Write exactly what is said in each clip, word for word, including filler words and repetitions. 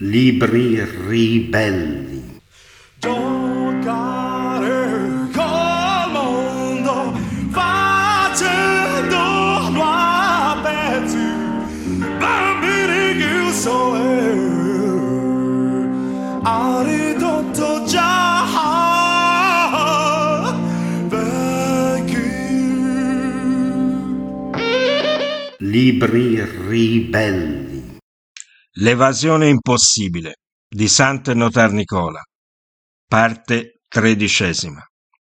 Libri ribelli. Giocare col mondo facendolo a pezzi, bambini chiusi ha ridotto già vecchi. Libri ribelli. L'evasione impossibile di Sant'Notar Nicola, parte tredicesima.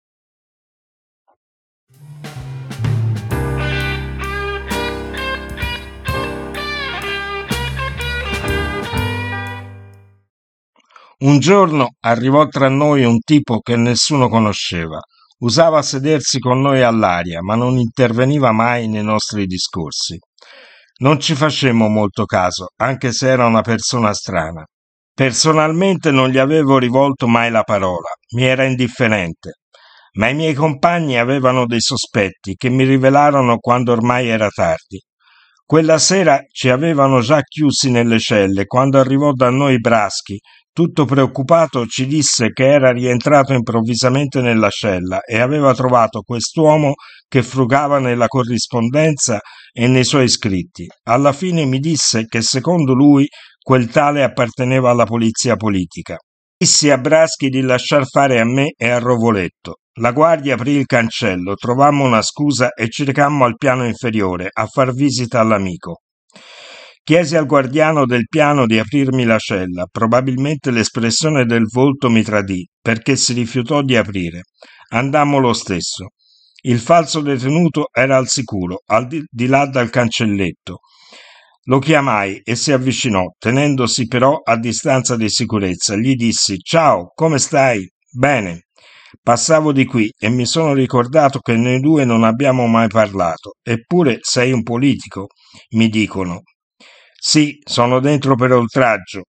Un giorno arrivò tra noi un tipo che nessuno conosceva. Usava sedersi con noi all'aria, ma non interveniva mai nei nostri discorsi. Non ci facemmo molto caso, anche se era una persona strana. Personalmente non gli avevo rivolto mai la parola, mi era indifferente, ma i miei compagni avevano dei sospetti che mi rivelarono quando ormai era tardi. Quella sera ci avevano già chiusi nelle celle quando arrivò da noi Braschi. Tutto preoccupato ci disse che era rientrato improvvisamente nella cella e aveva trovato quest'uomo che frugava nella corrispondenza e nei suoi scritti. Alla fine mi disse che secondo lui quel tale apparteneva alla polizia politica. Dissi a Braschi di lasciar fare a me e a Rovoletto. La guardia aprì il cancello, trovammo una scusa e ci recammo al piano inferiore a far visita all'amico. Chiesi al guardiano del piano di aprirmi la cella. Probabilmente l'espressione del volto mi tradì, perché si rifiutò di aprire. Andammo lo stesso. Il falso detenuto era al sicuro, al di, di là dal cancelletto. Lo chiamai e si avvicinò, tenendosi però a distanza di sicurezza. Gli dissi: «Ciao, come stai?» «Bene. Passavo di qui e mi sono ricordato che noi due non abbiamo mai parlato. Eppure sei un politico, mi dicono». «Sì, sono dentro per oltraggio.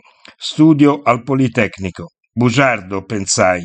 Studio al Politecnico». Bugiardo, pensai.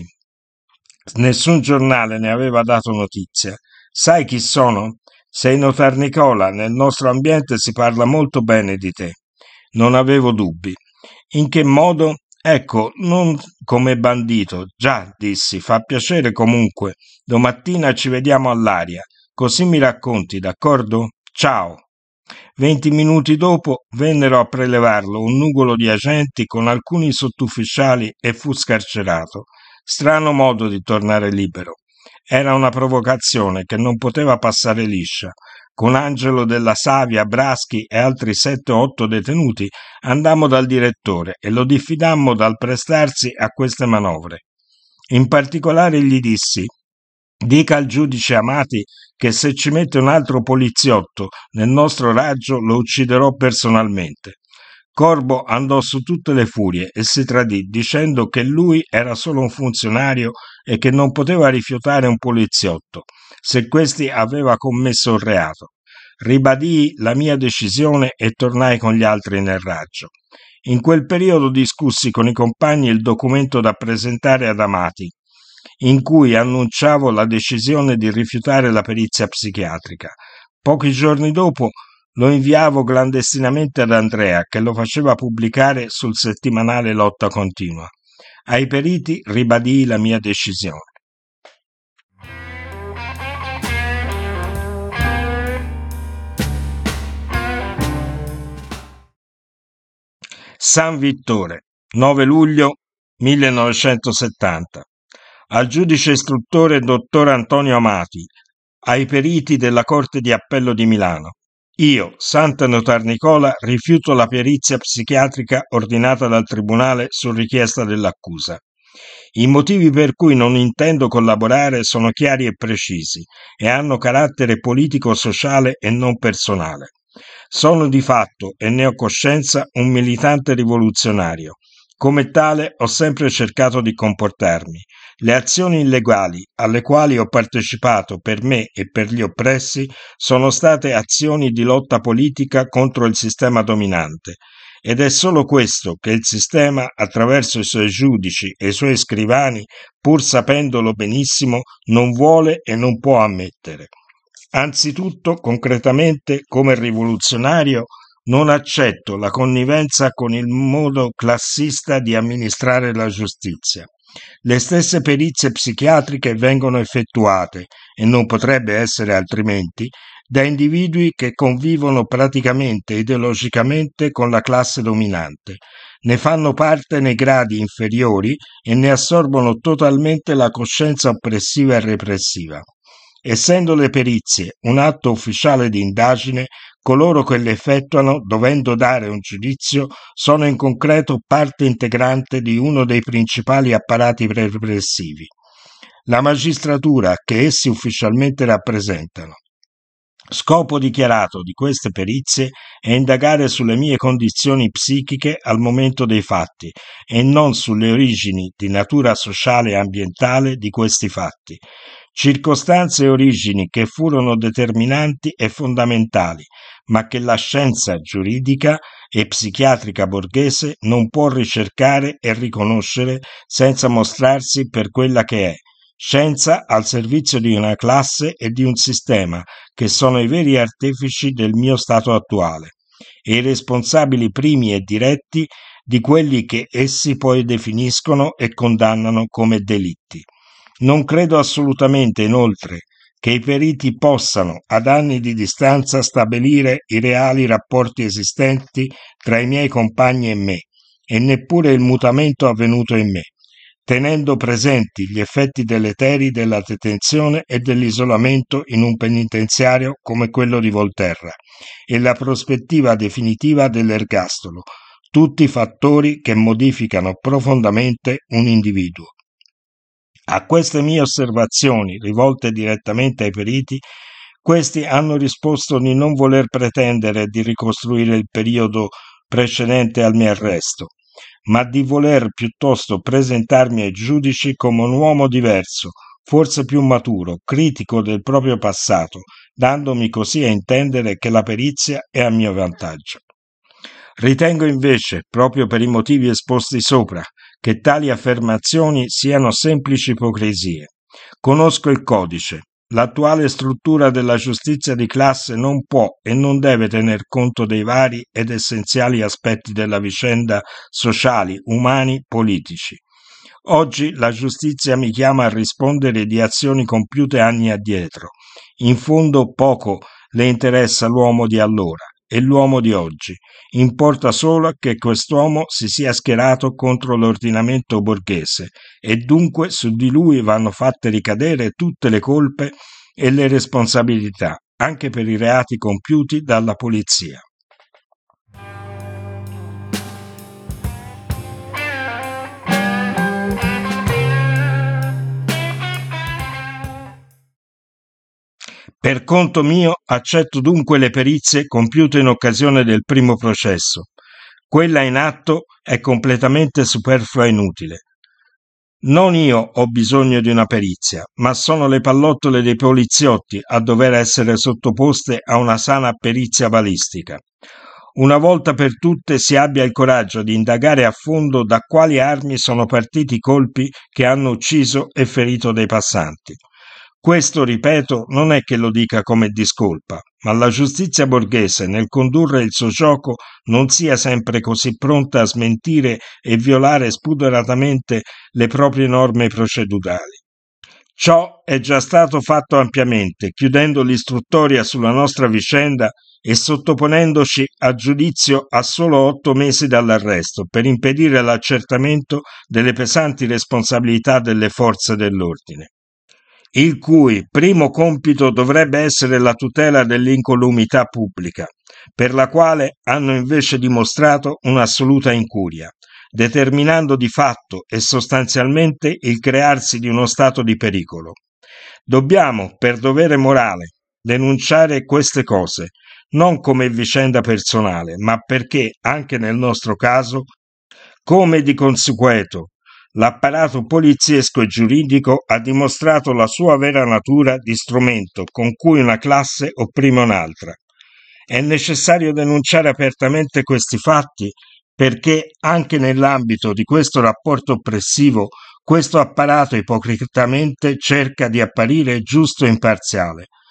Nessun giornale ne aveva dato notizia. «Sai chi sono? Sei Notar Nicola, nel nostro ambiente si parla molto bene di te». Non avevo dubbi. «In che modo?» «Ecco, non come bandito». «Già», dissi, «fa piacere comunque. Domattina ci vediamo all'aria. Così mi racconti, d'accordo? Ciao». Venti minuti dopo vennero a prelevarlo un nugolo di agenti con alcuni sottufficiali e fu scarcerato. Strano modo di tornare libero. Era una provocazione che non poteva passare liscia. Con Angelo della Savia, Braschi e altri sette o otto detenuti andammo dal direttore e lo diffidammo dal prestarsi a queste manovre. In particolare gli dissi: «Dica al giudice Amati che se ci mette un altro poliziotto nel nostro raggio lo ucciderò personalmente». Corbo andò su tutte le furie e si tradì dicendo che lui era solo un funzionario e che non poteva rifiutare un poliziotto se questi aveva commesso un reato. Ribadii la mia decisione e tornai con gli altri nel raggio. In quel periodo discussi con i compagni il documento da presentare ad Amati, in cui annunciavo la decisione di rifiutare la perizia psichiatrica. Pochi giorni dopo lo inviavo clandestinamente ad Andrea, che lo faceva pubblicare sul settimanale Lotta Continua. Ai periti ribadii la mia decisione. San Vittore, nove luglio millenovecentosettanta. Al giudice istruttore dottor Antonio Amati, ai periti della Corte di Appello di Milano. Io, Sant'Notar Nicola, rifiuto la perizia psichiatrica ordinata dal Tribunale su richiesta dell'accusa. I motivi per cui non intendo collaborare sono chiari e precisi e hanno carattere politico-sociale e non personale. Sono di fatto, e ne ho coscienza, un militante rivoluzionario. Come tale ho sempre cercato di comportarmi. Le azioni illegali alle quali ho partecipato per me e per gli oppressi sono state azioni di lotta politica contro il sistema dominante, ed è solo questo che il sistema, attraverso i suoi giudici e i suoi scrivani, pur sapendolo benissimo, non vuole e non può ammettere. Anzitutto, concretamente, come rivoluzionario, Non accetto la connivenza con il modo classista di amministrare la giustizia. Le stesse perizie psichiatriche vengono effettuate, e non potrebbe essere altrimenti, da individui che convivono praticamente ideologicamente con la classe dominante, ne fanno parte nei gradi inferiori e ne assorbono totalmente la coscienza oppressiva e repressiva. Essendo le perizie un atto ufficiale di indagine, coloro che le effettuano, dovendo dare un giudizio, sono in concreto parte integrante di uno dei principali apparati repressivi, la magistratura che essi ufficialmente rappresentano. Scopo dichiarato di queste perizie è indagare sulle mie condizioni psichiche al momento dei fatti e non sulle origini di natura sociale e ambientale di questi fatti, circostanze e origini che furono determinanti e fondamentali, ma che la scienza giuridica e psichiatrica borghese non può ricercare e riconoscere senza mostrarsi per quella che è, scienza al servizio di una classe e di un sistema che sono i veri artefici del mio stato attuale e i responsabili primi e diretti di quelli che essi poi definiscono e condannano come delitti. Non credo assolutamente, inoltre, che i periti possano, ad anni di distanza, stabilire i reali rapporti esistenti tra i miei compagni e me, e neppure il mutamento avvenuto in me, tenendo presenti gli effetti deleteri della detenzione e dell'isolamento in un penitenziario come quello di Volterra e la prospettiva definitiva dell'ergastolo, tutti fattori che modificano profondamente un individuo. A queste mie osservazioni, rivolte direttamente ai periti, questi hanno risposto di non voler pretendere di ricostruire il periodo precedente al mio arresto, ma di voler piuttosto presentarmi ai giudici come un uomo diverso, forse più maturo, critico del proprio passato, dandomi così a intendere che la perizia è a mio vantaggio. Ritengo invece, proprio per i motivi esposti sopra, che tali affermazioni siano semplici ipocrisie. Conosco il codice. L'attuale struttura della giustizia di classe non può e non deve tener conto dei vari ed essenziali aspetti della vicenda sociali, umani, politici. Oggi la giustizia mi chiama a rispondere di azioni compiute anni addietro. In fondo poco le interessa l'uomo di allora e l'uomo di oggi. Importa solo che quest'uomo si sia schierato contro l'ordinamento borghese e dunque su di lui vanno fatte ricadere tutte le colpe e le responsabilità, anche per i reati compiuti dalla polizia. Per conto mio accetto dunque le perizie compiute in occasione del primo processo. Quella in atto è completamente superflua e inutile. Non io ho bisogno di una perizia, ma sono le pallottole dei poliziotti a dover essere sottoposte a una sana perizia balistica. Una volta per tutte si abbia il coraggio di indagare a fondo da quali armi sono partiti i colpi che hanno ucciso e ferito dei passanti. Questo, ripeto, non è che lo dica come discolpa, ma la giustizia borghese, nel condurre il suo gioco, non sia sempre così pronta a smentire e violare spudoratamente le proprie norme procedurali. Ciò è già stato fatto ampiamente, chiudendo l'istruttoria sulla nostra vicenda e sottoponendoci a giudizio a solo otto mesi dall'arresto, per impedire l'accertamento delle pesanti responsabilità delle forze dell'ordine, il cui primo compito dovrebbe essere la tutela dell'incolumità pubblica, per la quale hanno invece dimostrato un'assoluta incuria, determinando di fatto e sostanzialmente il crearsi di uno stato di pericolo. Dobbiamo, per dovere morale, denunciare queste cose, non come vicenda personale, ma perché, anche nel nostro caso, come di consueto, l'apparato poliziesco e giuridico ha dimostrato la sua vera natura di strumento con cui una classe opprime un'altra. È necessario denunciare apertamente questi fatti perché anche nell'ambito di questo rapporto oppressivo questo apparato ipocritamente cerca di apparire giusto e imparziale.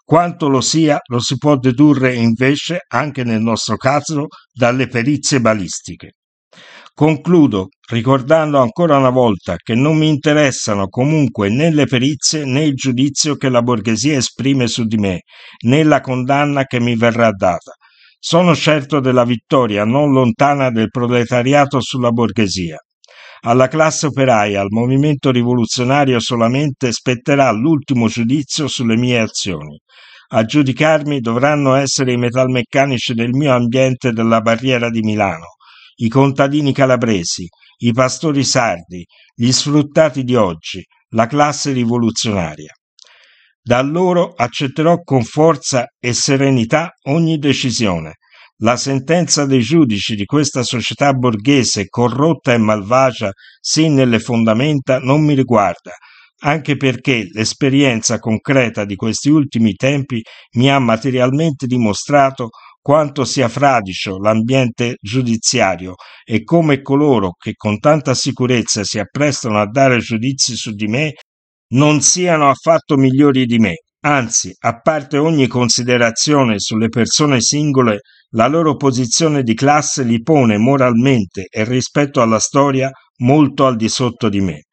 Quanto lo sia lo si può dedurre invece, anche nel nostro caso, dalle perizie balistiche. Concludo ricordando ancora una volta che non mi interessano comunque né le perizie né il giudizio che la borghesia esprime su di me, né la condanna che mi verrà data. Sono certo della vittoria non lontana del proletariato sulla borghesia. Alla classe operaia, al movimento rivoluzionario solamente spetterà l'ultimo giudizio sulle mie azioni. A giudicarmi dovranno essere i metalmeccanici del mio ambiente della barriera di Milano, i contadini calabresi, i pastori sardi, gli sfruttati di oggi, la classe rivoluzionaria. Da loro accetterò con forza e serenità ogni decisione. La sentenza dei giudici di questa società borghese corrotta e malvagia, sì nelle fondamenta, non mi riguarda, anche perché l'esperienza concreta di questi ultimi tempi mi ha materialmente dimostrato quanto sia fradicio l'ambiente giudiziario e come coloro che con tanta sicurezza si apprestano a dare giudizi su di me non siano affatto migliori di me. Anzi, a parte ogni considerazione sulle persone singole, la loro posizione di classe li pone moralmente e rispetto alla storia molto al di sotto di me.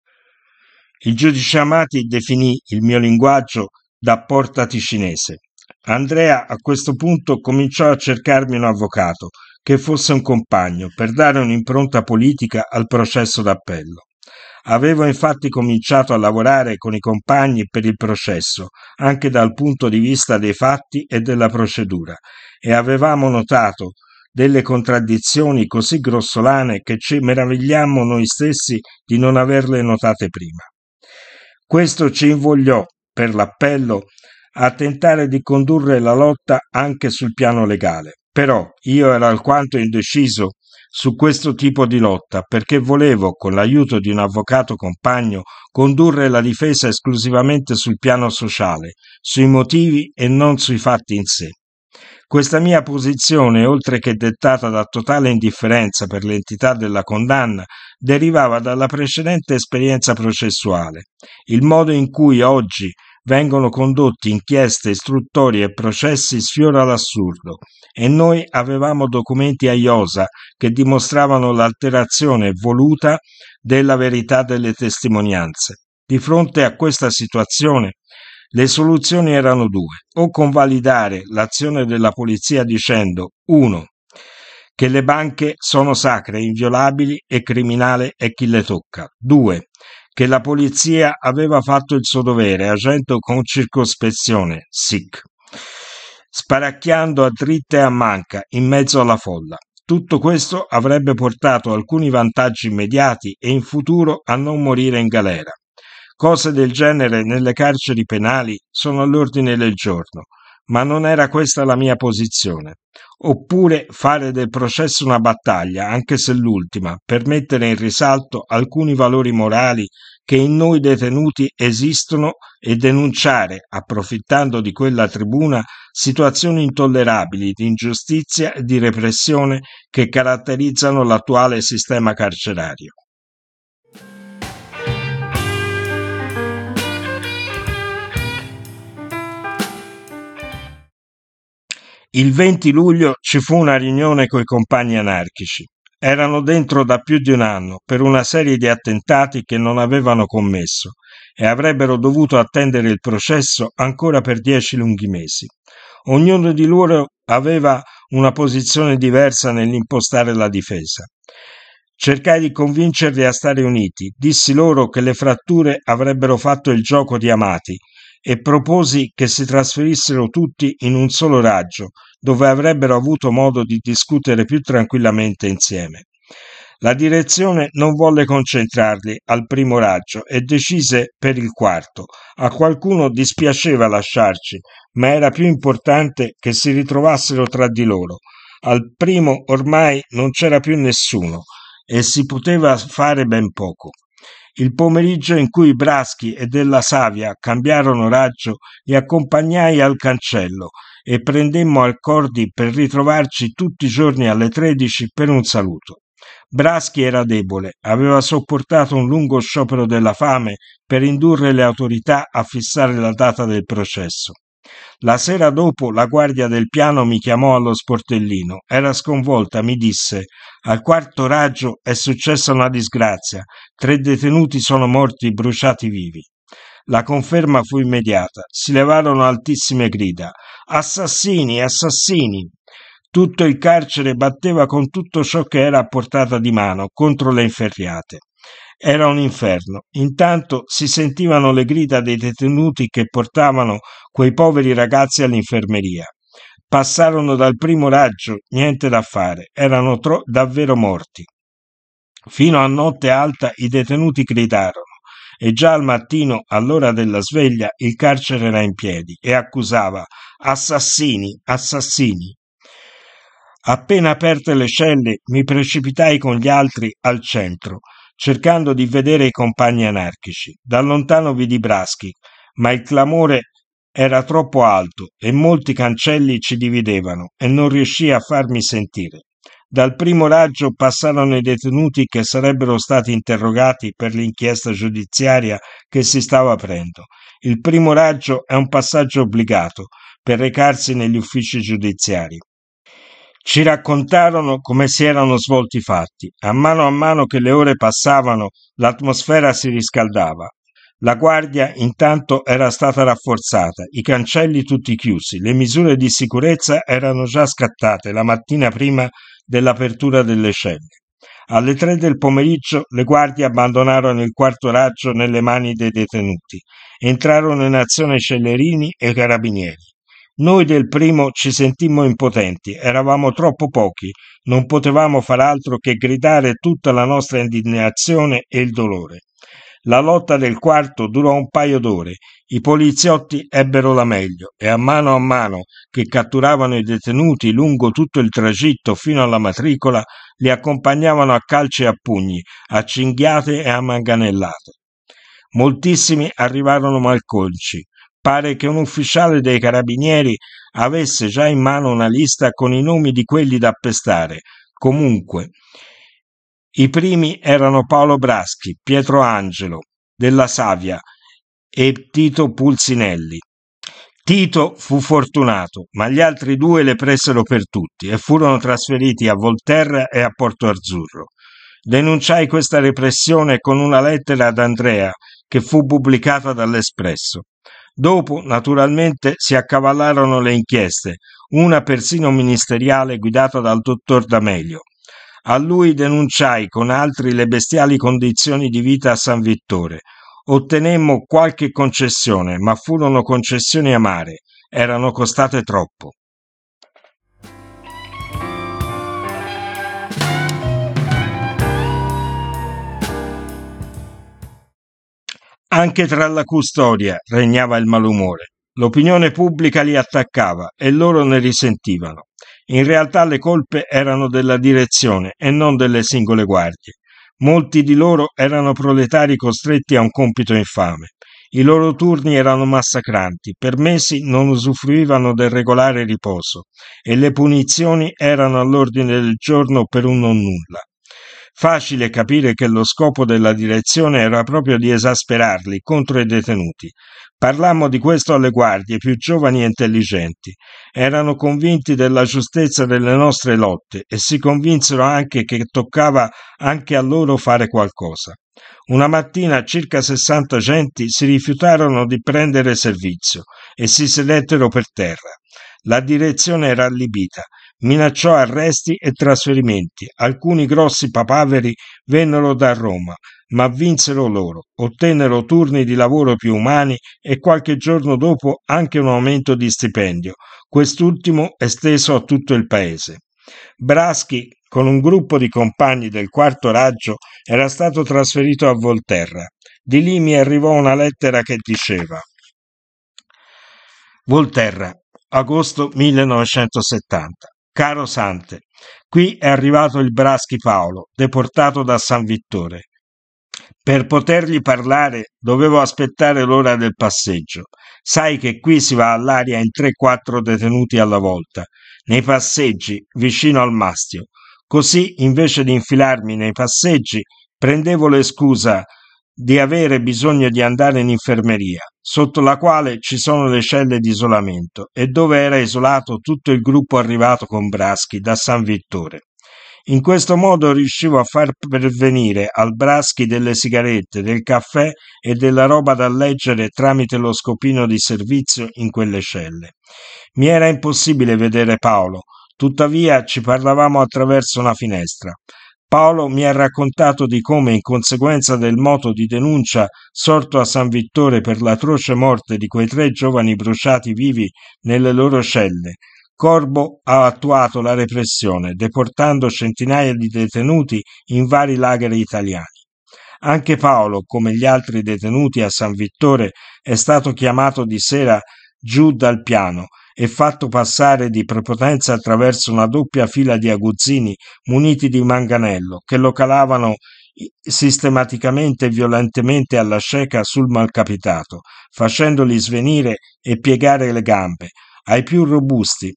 Il giudice Amati definì il mio linguaggio da porta ticinese. Andrea a questo punto cominciò a cercarmi un avvocato che fosse un compagno per dare un'impronta politica al processo d'appello. Avevo infatti cominciato a lavorare con i compagni per il processo, anche dal punto di vista dei fatti e della procedura, e avevamo notato delle contraddizioni così grossolane che ci meravigliammo noi stessi di non averle notate prima. Questo ci invogliò, per l'appello, a tentare di condurre la lotta anche sul piano legale. Però io ero alquanto indeciso su questo tipo di lotta perché volevo, con l'aiuto di un avvocato compagno, condurre la difesa esclusivamente sul piano sociale, sui motivi e non sui fatti in sé. Questa mia posizione, oltre che dettata da totale indifferenza per l'entità della condanna, derivava dalla precedente esperienza processuale. Il modo in cui oggi vengono condotti inchieste, istruttorie e processi sfiora l'assurdo, e noi avevamo documenti a iosa che dimostravano l'alterazione voluta della verità delle testimonianze. Di fronte a questa situazione, le soluzioni erano due: o convalidare l'azione della polizia dicendo uno che le banche sono sacre, inviolabili e criminale è chi le tocca, due che la polizia aveva fatto il suo dovere agendo con circospezione, sic, sparacchiando a dritta e a manca in mezzo alla folla. Tutto questo avrebbe portato alcuni vantaggi immediati e in futuro a non morire in galera. Cose del genere nelle carceri penali sono all'ordine del giorno, ma non era questa la mia posizione. Oppure fare del processo una battaglia, anche se l'ultima, per mettere in risalto alcuni valori morali che in noi detenuti esistono e denunciare, approfittando di quella tribuna, situazioni intollerabili di ingiustizia e di repressione che caratterizzano l'attuale sistema carcerario. Il venti luglio ci fu una riunione coi compagni anarchici. Erano dentro da più di un anno per una serie di attentati che non avevano commesso e avrebbero dovuto attendere il processo ancora per dieci lunghi mesi. Ognuno di loro aveva una posizione diversa nell'impostare la difesa. Cercai di convincerli a stare uniti, dissi loro che le fratture avrebbero fatto il gioco di Amati e proposi che si trasferissero tutti in un solo raggio, dove avrebbero avuto modo di discutere più tranquillamente insieme. La direzione non volle concentrarli al primo raggio e decise per il quarto. A qualcuno dispiaceva lasciarci, ma era più importante che si ritrovassero tra di loro. Al primo ormai non c'era più nessuno e si poteva fare ben poco. Il pomeriggio in cui Braschi e Della Savia cambiarono raggio li accompagnai al cancello e prendemmo accordi per ritrovarci tutti i giorni alle tredici per un saluto. Braschi era debole, aveva sopportato un lungo sciopero della fame per indurre le autorità a fissare la data del processo. La sera dopo la guardia del piano mi chiamò allo sportellino. Era sconvolta, mi disse: al quarto raggio è successa una disgrazia, tre detenuti sono morti bruciati vivi. La conferma fu immediata, si levarono altissime grida: assassini, assassini! Tutto il carcere batteva con tutto ciò che era a portata di mano contro le inferriate. Era un inferno. Intanto si sentivano le grida dei detenuti che portavano quei poveri ragazzi all'infermeria. Passarono dal primo raggio, niente da fare, erano tro- davvero morti. Fino a notte alta i detenuti gridarono e già al mattino, all'ora della sveglia, il carcere era in piedi e accusava: assassini, assassini. Appena aperte le celle, mi precipitai con gli altri al centro, cercando di vedere i compagni anarchici. Da lontano vidi Braschi, ma il clamore era troppo alto e molti cancelli ci dividevano e non riuscii a farmi sentire. Dal primo raggio passarono i detenuti che sarebbero stati interrogati per l'inchiesta giudiziaria che si stava aprendo. Il primo raggio è un passaggio obbligato per recarsi negli uffici giudiziari. Ci raccontarono come si erano svolti i fatti. A mano a mano che le ore passavano, l'atmosfera si riscaldava. La guardia intanto era stata rafforzata, i cancelli tutti chiusi, le misure di sicurezza erano già scattate la mattina prima dell'apertura delle celle. Alle tre del pomeriggio le guardie abbandonarono il quarto raggio nelle mani dei detenuti. Entrarono in azione Cellerini e carabinieri. Noi del primo ci sentimmo impotenti, eravamo troppo pochi, non potevamo far altro che gridare tutta la nostra indignazione e il dolore. La lotta del quarto durò un paio d'ore, i poliziotti ebbero la meglio e a mano a mano che catturavano i detenuti lungo tutto il tragitto fino alla matricola, li accompagnavano a calci e a pugni, a cinghiate e a manganellate. Moltissimi arrivarono malconci. Pare che un ufficiale dei carabinieri avesse già in mano una lista con i nomi di quelli da pestare. Comunque, i primi erano Paolo Braschi, Pietro Angelo, della Savia e Tito Pulsinelli. Tito fu fortunato, ma gli altri due le presero per tutti e furono trasferiti a Volterra e a Porto Azzurro. Denunciai questa repressione con una lettera ad Andrea che fu pubblicata dall'Espresso. Dopo, naturalmente, si accavallarono le inchieste, una persino ministeriale guidata dal dottor D'Amelio. A lui denunciai con altri le bestiali condizioni di vita a San Vittore. Ottenemmo qualche concessione, ma furono concessioni amare, erano costate troppo. Anche tra la custodia regnava il malumore. L'opinione pubblica li attaccava e loro ne risentivano. In realtà le colpe erano della direzione e non delle singole guardie. Molti di loro erano proletari costretti a un compito infame. I loro turni erano massacranti, per mesi non usufruivano del regolare riposo e le punizioni erano all'ordine del giorno per un non nulla. Facile capire che lo scopo della direzione era proprio di esasperarli contro i detenuti. Parlammo di questo alle guardie più giovani e intelligenti. Erano convinti della giustezza delle nostre lotte e si convinsero anche che toccava anche a loro fare qualcosa. Una mattina circa sessanta agenti si rifiutarono di prendere servizio e si sedettero per terra. La direzione era allibita. Minacciò arresti e trasferimenti. Alcuni grossi papaveri vennero da Roma, ma vinsero loro, ottennero turni di lavoro più umani e qualche giorno dopo anche un aumento di stipendio, quest'ultimo esteso a tutto il paese. Braschi, con un gruppo di compagni del quarto raggio, era stato trasferito a Volterra. Di lì mi arrivò una lettera che diceva: Volterra, agosto millenovecentosettanta. Caro Sante, qui è arrivato il Braschi Paolo, deportato da San Vittore. Per potergli parlare dovevo aspettare l'ora del passeggio. Sai che qui si va all'aria in tre quattro detenuti alla volta, nei passeggi, vicino al mastio. Così, invece di infilarmi nei passeggi, prendevo l'escusa di avere bisogno di andare in infermeria, sotto la quale ci sono le celle di isolamento e dove era isolato tutto il gruppo arrivato con Braschi da San Vittore. In questo modo riuscivo a far pervenire al Braschi delle sigarette, del caffè e della roba da leggere tramite lo scopino di servizio in quelle celle. Mi era impossibile vedere Paolo, tuttavia ci parlavamo attraverso una finestra. Paolo mi ha raccontato di come, in conseguenza del moto di denuncia sorto a San Vittore per l'atroce morte di quei tre giovani bruciati vivi nelle loro celle, Corbo ha attuato la repressione, deportando centinaia di detenuti in vari lager italiani. Anche Paolo, come gli altri detenuti a San Vittore, è stato chiamato di sera giù dal piano e fatto passare di prepotenza attraverso una doppia fila di aguzzini muniti di manganello che lo calavano sistematicamente e violentemente alla cieca sul malcapitato, facendogli svenire e piegare le gambe. Ai più robusti,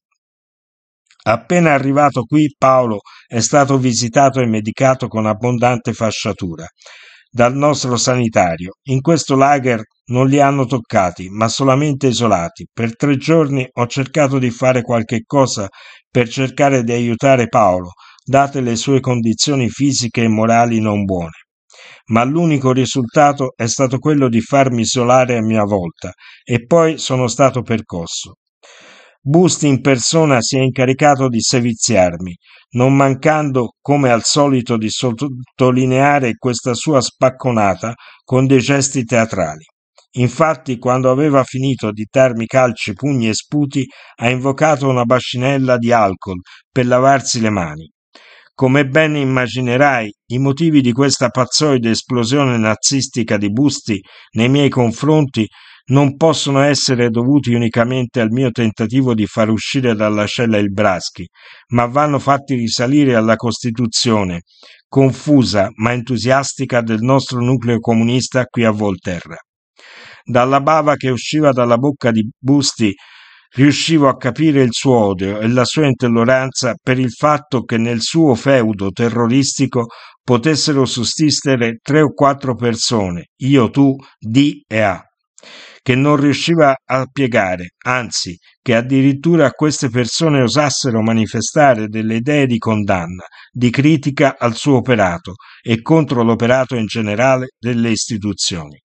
appena arrivato qui, Paolo è stato visitato e medicato con abbondante fasciatura dal nostro sanitario. In questo lager non li hanno toccati, ma solamente isolati. Per tre giorni ho cercato di fare qualche cosa per cercare di aiutare Paolo, date le sue condizioni fisiche e morali non buone. Ma l'unico risultato è stato quello di farmi isolare a mia volta, e poi sono stato percosso. Busti in persona si è incaricato di seviziarmi, non mancando, come al solito, di sottolineare questa sua spacconata con dei gesti teatrali. Infatti, quando aveva finito di darmi calci, pugni e sputi, ha invocato una bacinella di alcol per lavarsi le mani. Come ben immaginerai, i motivi di questa pazzoide esplosione nazistica di Busti nei miei confronti non possono essere dovuti unicamente al mio tentativo di far uscire dalla cella il Braschi, ma vanno fatti risalire alla costituzione, confusa ma entusiastica, del nostro nucleo comunista qui a Volterra. Dalla bava che usciva dalla bocca di Busti riuscivo a capire il suo odio e la sua intolleranza per il fatto che nel suo feudo terroristico potessero sussistere tre o quattro persone, io, tu, D e A, che non riusciva a piegare, anzi, che addirittura queste persone osassero manifestare delle idee di condanna, di critica al suo operato e contro l'operato in generale delle istituzioni.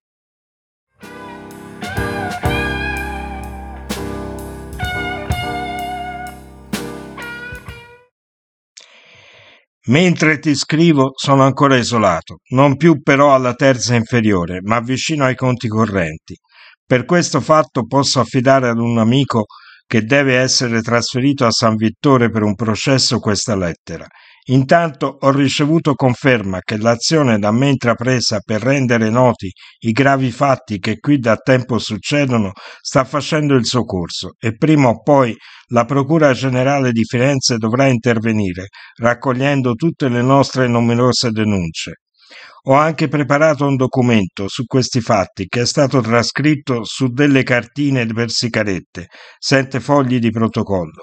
Mentre ti scrivo sono ancora isolato, non più però alla terza inferiore, ma vicino ai conti correnti. Per questo fatto posso affidare ad un amico che deve essere trasferito a San Vittore per un processo questa lettera. Intanto ho ricevuto conferma che l'azione da me intrapresa per rendere noti i gravi fatti che qui da tempo succedono sta facendo il suo corso e prima o poi la Procura Generale di Firenze dovrà intervenire, raccogliendo tutte le nostre numerose denunce. Ho anche preparato un documento su questi fatti che è stato trascritto su delle cartine per sigarette, sette fogli di protocollo.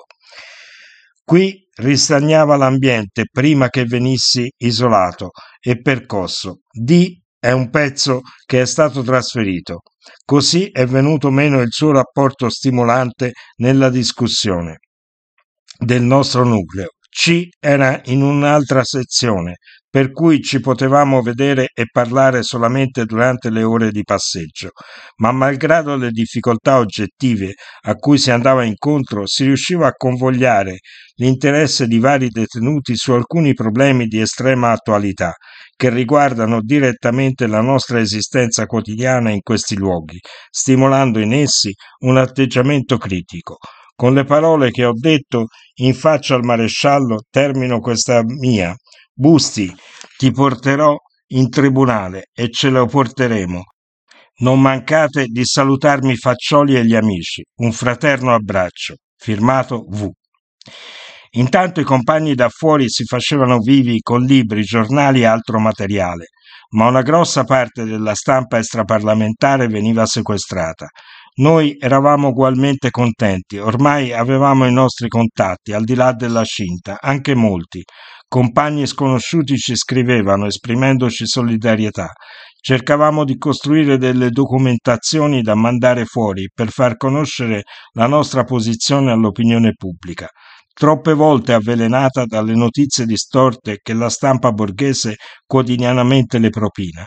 Qui ristagnava l'ambiente prima che venissi isolato e percosso. D è un pezzo che è stato trasferito. Così è venuto meno il suo rapporto stimolante nella discussione del nostro nucleo. C era in un'altra sezione, per cui ci potevamo vedere e parlare solamente durante le ore di passeggio, ma malgrado le difficoltà oggettive a cui si andava incontro, si riusciva a convogliare l'interesse di vari detenuti su alcuni problemi di estrema attualità che riguardano direttamente la nostra esistenza quotidiana in questi luoghi, stimolando in essi un atteggiamento critico. Con le parole che ho detto in faccia al maresciallo termino questa mia. Busti, ti porterò in tribunale e ce lo porteremo. Non mancate di salutarmi i Faccioli e gli amici. Un fraterno abbraccio. Firmato V. Intanto i compagni da fuori si facevano vivi con libri, giornali e altro materiale, ma una grossa parte della stampa extraparlamentare veniva sequestrata. Noi eravamo ugualmente contenti, ormai avevamo i nostri contatti, al di là della cinta, anche molti. Compagni sconosciuti ci scrivevano esprimendoci solidarietà. Cercavamo di costruire delle documentazioni da mandare fuori per far conoscere la nostra posizione all'opinione pubblica, troppe volte avvelenata dalle notizie distorte che la stampa borghese quotidianamente le propina.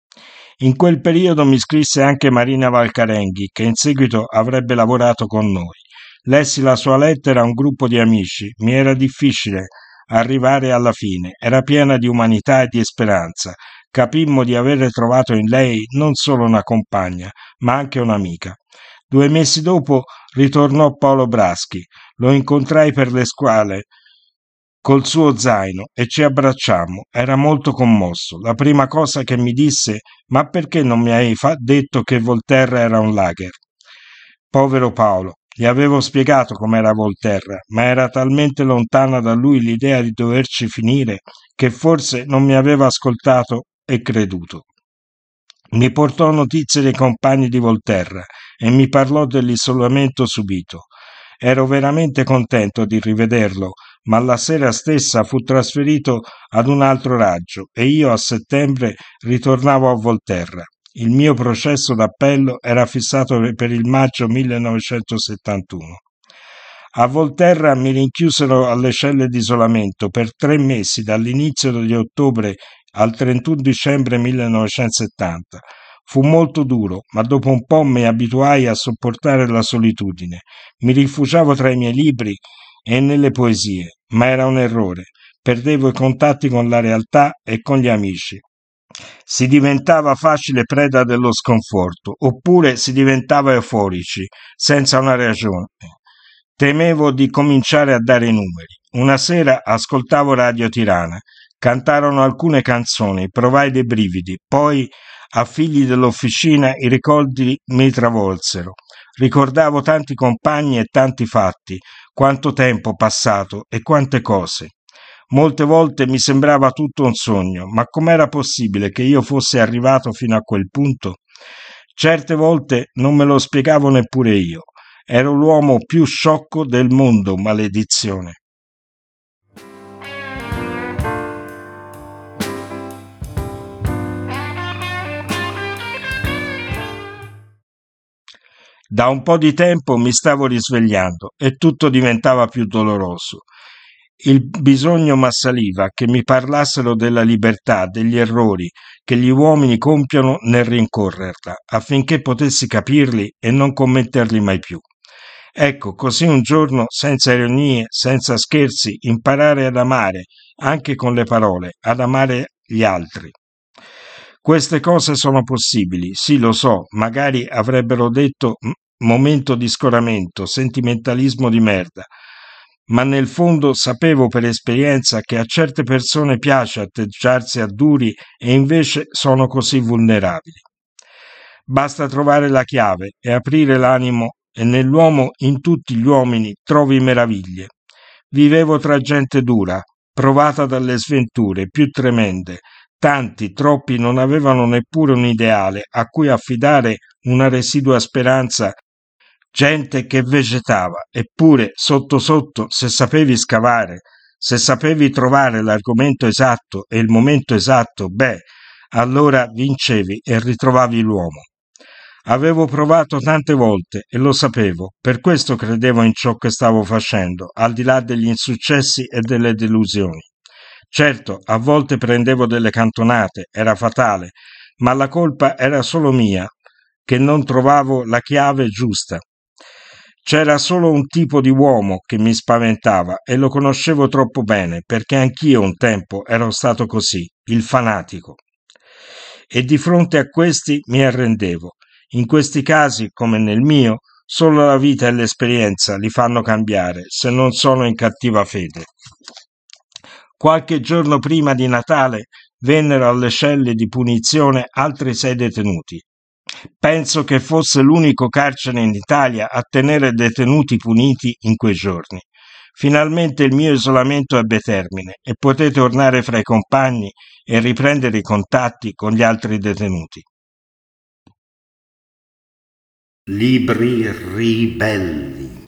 In quel periodo mi scrisse anche Marina Valcarenghi, che in seguito avrebbe lavorato con noi. Lessi la sua lettera a un gruppo di amici. Mi era difficile arrivare alla fine. Era piena di umanità e di speranza. Capimmo di avere trovato in lei non solo una compagna, ma anche un'amica. Due mesi dopo ritornò Paolo Braschi. Lo incontrai per le scuole col suo zaino e ci abbracciammo. Era molto commosso. La prima cosa che mi disse: «Ma perché non mi hai fa- detto che Voltaire era un lager?» Povero Paolo, gli avevo spiegato com'era Voltaire, ma era talmente lontana da lui l'idea di doverci finire che forse non mi aveva ascoltato e creduto. Mi portò notizie dei compagni di Voltaire e mi parlò dell'isolamento subito. Ero veramente contento di rivederlo, ma la sera stessa fu trasferito ad un altro raggio e io a settembre ritornavo a Volterra. Il mio processo d'appello era fissato per il maggio millenovecentosettantuno. A Volterra mi rinchiusero alle celle d'isolamento per tre mesi dall'inizio di ottobre al trentuno dicembre millenovecentosettanta. Fu molto duro, ma dopo un po' mi abituai a sopportare la solitudine. Mi rifugiavo tra i miei libri e nelle poesie, ma era un errore. Perdevo i contatti con la realtà e con gli amici. Si diventava facile preda dello sconforto, oppure si diventava euforici, senza una ragione. Temevo di cominciare a dare i numeri. Una sera ascoltavo Radio Tirana. Cantarono alcune canzoni, provai dei brividi, poi a figli dell'officina i ricordi mi travolsero. Ricordavo tanti compagni e tanti fatti, quanto tempo passato e quante cose. Molte volte mi sembrava tutto un sogno, ma com'era possibile che io fossi arrivato fino a quel punto? Certe volte non me lo spiegavo neppure io. Ero l'uomo più sciocco del mondo, maledizione. Da un po' di tempo mi stavo risvegliando e tutto diventava più doloroso. Il bisogno m'assaliva che mi parlassero della libertà, degli errori che gli uomini compiono nel rincorrerla, affinché potessi capirli e non commetterli mai più. Ecco, così un giorno, senza ironie, senza scherzi, imparare ad amare, anche con le parole, ad amare gli altri. Queste cose sono possibili, sì, lo so, magari avrebbero detto momento di scoramento, sentimentalismo di merda, ma nel fondo sapevo per esperienza che a certe persone piace atteggiarsi a duri e invece sono così vulnerabili. Basta trovare la chiave e aprire l'animo e nell'uomo, in tutti gli uomini, trovi meraviglie. Vivevo tra gente dura, provata dalle sventure più tremende. Tanti, troppi non avevano neppure un ideale a cui affidare una residua speranza, gente che vegetava, eppure sotto sotto, se sapevi scavare, se sapevi trovare l'argomento esatto e il momento esatto, beh, allora vincevi e ritrovavi l'uomo. Avevo provato tante volte e lo sapevo, per questo credevo in ciò che stavo facendo, al di là degli insuccessi e delle delusioni. Certo, a volte prendevo delle cantonate, era fatale, ma la colpa era solo mia, che non trovavo la chiave giusta. C'era solo un tipo di uomo che mi spaventava e lo conoscevo troppo bene, perché anch'io un tempo ero stato così, il fanatico. E di fronte a questi mi arrendevo. In questi casi, come nel mio, solo la vita e l'esperienza li fanno cambiare, se non sono in cattiva fede. Qualche giorno prima di Natale vennero alle celle di punizione altri sei detenuti. Penso che fosse l'unico carcere in Italia a tenere detenuti puniti in quei giorni. Finalmente il mio isolamento ebbe termine e potei tornare fra i compagni e riprendere i contatti con gli altri detenuti. Libri ribelli.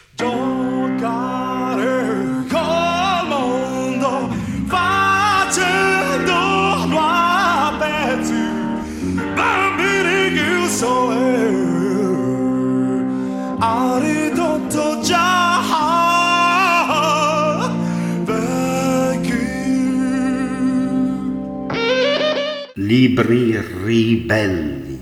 Giocare col mondo facendolo a pezzi, libri ribelli.